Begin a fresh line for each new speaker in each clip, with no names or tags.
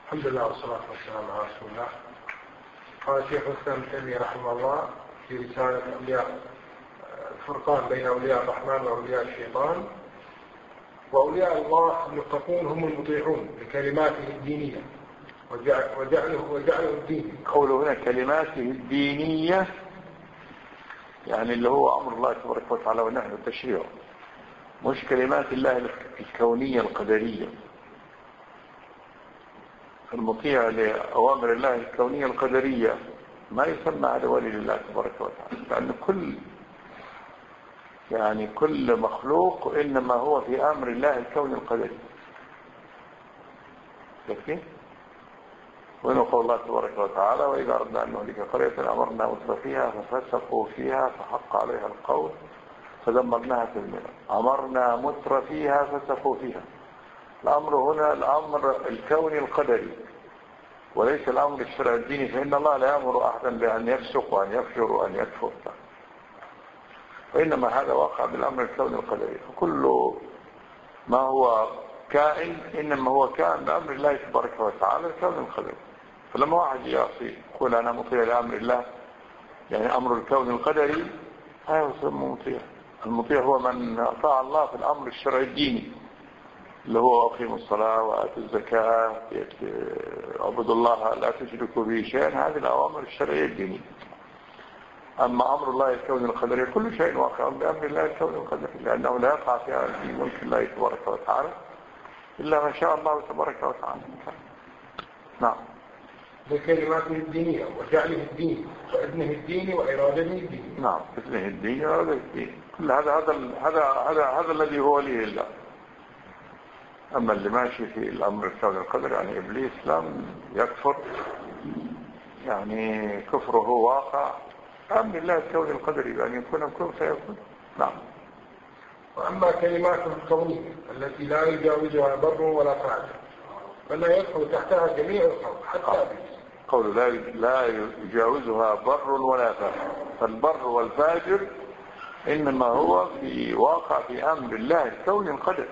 الحمد لله والصلاة والسلام على رسول الله. قال شيخ الإسلام ابن تيمية رحمه الله في رسالة أولياء الفرقان بين أولياء الرحمن وأولياء الشيطان: وأولياء الله المتقون هم المطيعون لكلماته الدينية وجعله الديني.
قوله هنا كلماته الدينية يعني اللي هو أمر الله تبارك وتعالى ونحن التشريع، مش كلمات الله الكونية القدرية. المطيع لأوامر الله الكونية القدرية ما يسمى على ولي لله تبارك وتعالى، لأن كل مخلوق إنما هو في أمر الله الكوني القدري. كيف؟ ونقول الله تبارك وتعالى: وإذا أردنا أن نهلك قرية أمرنا مترفيها ففسقوا فيها فحق عليها القول فدمرناها تدميرا. أمرنا مترفيها فسقوا فيها. الأمر هنا الأمر الكوني القدري وليس الأمر الشرعي الديني، فإن الله لا يأمر أحدا بأن يفسق وأن يفجر وأن يكفر، وإنما هذا واقع بالأمر الكوني القدري. فكل ما هو كائن إنما هو كائن بأمر الله تبارك وتعالى الكوني القدري. فلما واحد يعصي يقول أنا مطيع لأمر الله، يعني أمر الكون القدري، هذا يسمى مطيع. المطيع هو من أطاع الله في الأمر الشرعي الديني اللي هو أقيموا الصلاة وآتوا الزكاة اعبدوا الله لا تشركوا به شيئا، هذه الأوامر الشرعية الدينية. أما أمر الله الكون القدري كل شيء واقع بأمر الله الكون القدري، لأنه لا يقع في ملك الله تبارك وتعالى إلا ما شاء الله تبارك وتعالى. نعم.
بكلماته الدينية وجعله الدين وإذنه الدين وإرادته الدين.
نعم، إذنه الدين وإرادته الدين، كل هذا الذي هو ولي الله. أما اللي ماشي في الأمر الكون القدري يعني إبليس لم يكفر، يعني كفره واقع أمر الله الكون القدري بأن يكون كن فيكون. نعم.
وأما كلماته الكونية التي لا يجاوزها بر ولا فاجر فلا يدخل تحتها جميع الخلق حتى إبليس.
قول لا يجاوزها بر ولا فاجر، فالبر والفاجر إنما هو في واقع في أمر الله الكون القدري.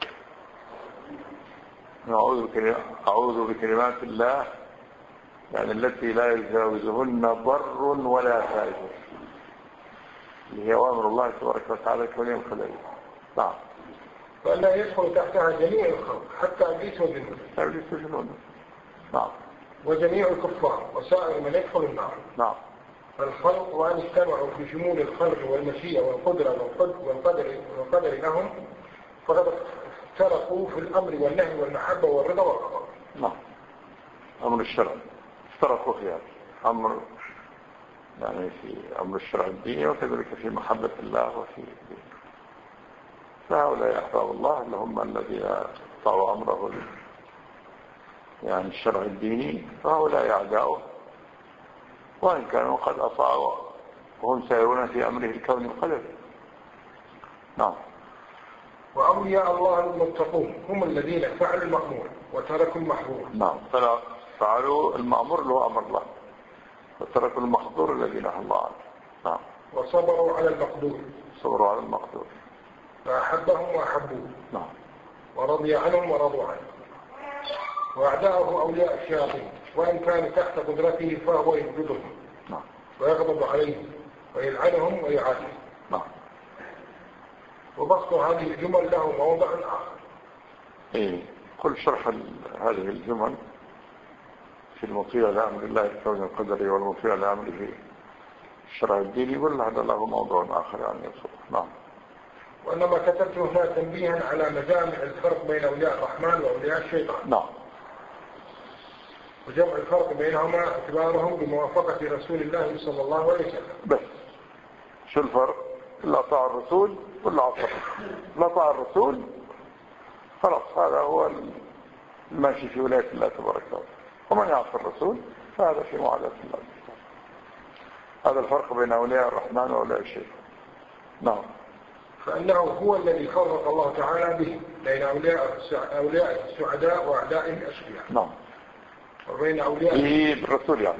أعوذ بكلمات الله يعني التي لا يجاوزهن بر ولا فاجر، اللي هي أوامر الله تبارك وتعالى الكونية القدرية. نعم.
فلا يدخل تحتها جميع الخلق حتى إبليس
وجنوده. نعم.
وجميع الكفار وسائر من يدخل النار.
نعم.
فالخلق وأن اجتمعوا في شمول الخلق والمشيئة والقدرة والقدر لهم فقد افترقوا في الأمر والنهي والمحبة والرضا والقضاء.
نعم. أمر الشرع افترقوا فيها، أمر يعني في أمر الشرع الديني وكذلك في محبة الله وفي الدين. فهؤلاء أحباب الله اللي هم الذين اطاعوا أمره يعني الشرع الديني، فهؤلاء أعداؤه وإن كانوا قد أطاعوا وهم سائرون في أمره الكون القدري. نعم.
وأولياء الله المتقون هم الذين فعلوا المأمور وتركوا المحظور.
نعم. فعلوا المأمور اللي هو أمر الله وتركوا المحظور الذي نهى الله عنه. نعم.
وصبروا على المقدور.
صبروا على المقدور.
فأحبهم وأحبوه.
نعم.
ورضي عنهم ورضوا عنه. وأعداءه أولياء الشياطين وإن كانوا تحت قدرته فهو يبغضهم.
نعم.
ويغضب عليهم ويلعنهم ويعاديهم.
نعم.
وبسط هذه الجمل له موضع آخر.
كل شرح هذه الجمل في المطيع لأمر الله الكون القدري والمطيع لأمره الشرع الديني يقول هذا له موضوع آخر يعني يصف. نعم.
وإنما كتبت هنا تنبيها على مجامع الفرق بين أولياء الرحمن وأولياء الشيطان.
نعم.
وجمع الفرق بينهما اعتبارهم بموافقة رسول الله صلى الله عليه وسلم.
بس شو الفرق؟ لا طاع الرسول ولا عصر. لا طاع الرسول خلاص هذا هو الماشي في ولاية الله تبارك وتعالى، ومن يعصي الرسول فهذا في معاداة الله. هذا الفرق بين أولياء الرحمن وأولياء الشيطان. نعم.
فإنه هو الذي فرق الله تعالى به بين أولياء السعداء وأعدائهم الأشقياء.
نعم.
وبين أولياء
بالرسول يعني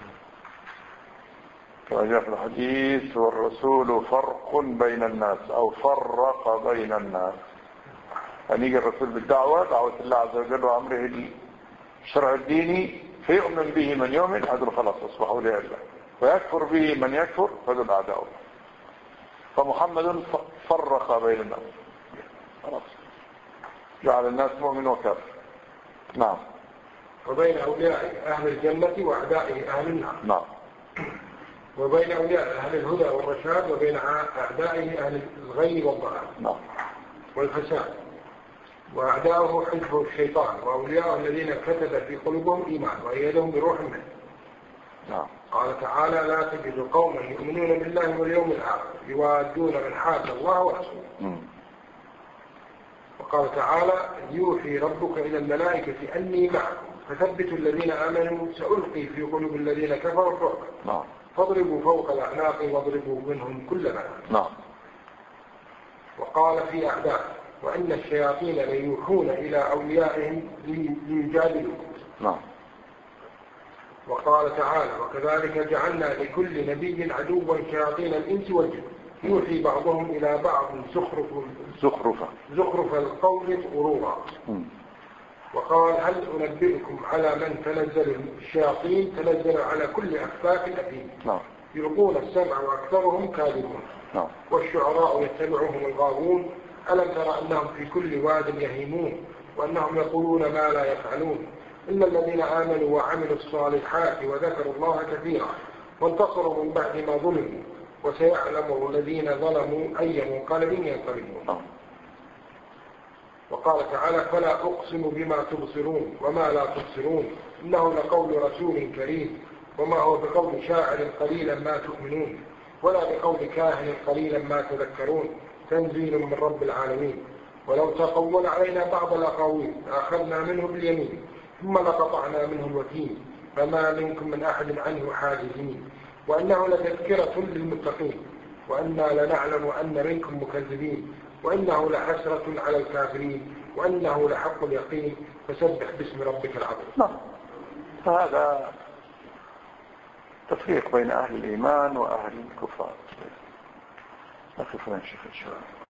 كما جاء في الحديث: والرسول فرق بين الناس أو فرق بين الناس. يعني يجي الرسول بالدعوة، دعوة الله عز وجل وأمره الشرع الديني فيؤمن به من يؤمن هذول خلاص أصبحوا أولياء الله، ويكفر به من يكفر هذول أعداء الله. فمحمد فرق بين الناس خلاص، جعل الناس مؤمن وكافر. نعم.
وبين أولياء أهل الجنة وأعداء أهل النار.
نعم.
وبين أولياء أهل الهدى والرشاد وبين أعدائه أهل الغي والضلال.
نعم.
والفساد. وأعداؤه حزب الشيطان وأولياءه الذين كتب في قلوبهم إيمان وأيدهم بروح منه.
نعم.
قال تعالى: لا تجد قوما يؤمنون بالله واليوم الآخر يوادون من حاد الله ورسوله. وقال تعالى: يوحي ربك إلى الملائكة أني معكم فثبتوا الذين آمنوا سألقي في قلوب الذين كفروا الرعب.
نعم.
فاضربوا فوق الأعناق واضربوا منهم كل بنان.
نعم.
وقال في أعداء: وأن الشياطين ليوحون إلى أوليائهم ليجادلوكم.
نعم.
وقال تعالى: وكذلك جعلنا لكل نبي عدوا شياطين الإنس والجن يوحي بعضهم إلى بعض زخرف القول غرورا. وقال: هل أنبئكم على من تنزل الشياطين؟ تنزل على كل أفاك أثيم. يلقون السمع وأكثرهم كاذبون. والشعراء يتبعهم الغاوون. ألم ترى أنهم في كل واد يهيمون وأنهم يقولون ما لا يفعلون إلا الذين آمنوا وعملوا الصالحات وذكروا الله كثيرا وانتصروا من بعد ما ظلموا وسيعلم الذين ظلموا أي منقلب ينقلبون. وقال تعالى: فلا أقسم بما تبصرون وما لا تبصرون إنه لقول رسول كريم وما هو بقول شاعر قليلا ما تؤمنون ولا بقول كاهن قليلا ما تذكرون تنزيل من رب العالمين. ولو تقول علينا بعض الأقاويل أخذنا منه باليمين ثم لقطعنا منه الوتين فما منكم من أحد عنه حاجزين. وأنه لتذكرة للمتقين وأنا لنعلم أن منكم مكذبين وإنه لحسرة على الكافرين وأنه لحق اليقين فسبح باسم ربك العظيم.
فهذا تفريق بين أهل الإيمان وأهل الكفار. أخي فلان شيخ إن شاء الله.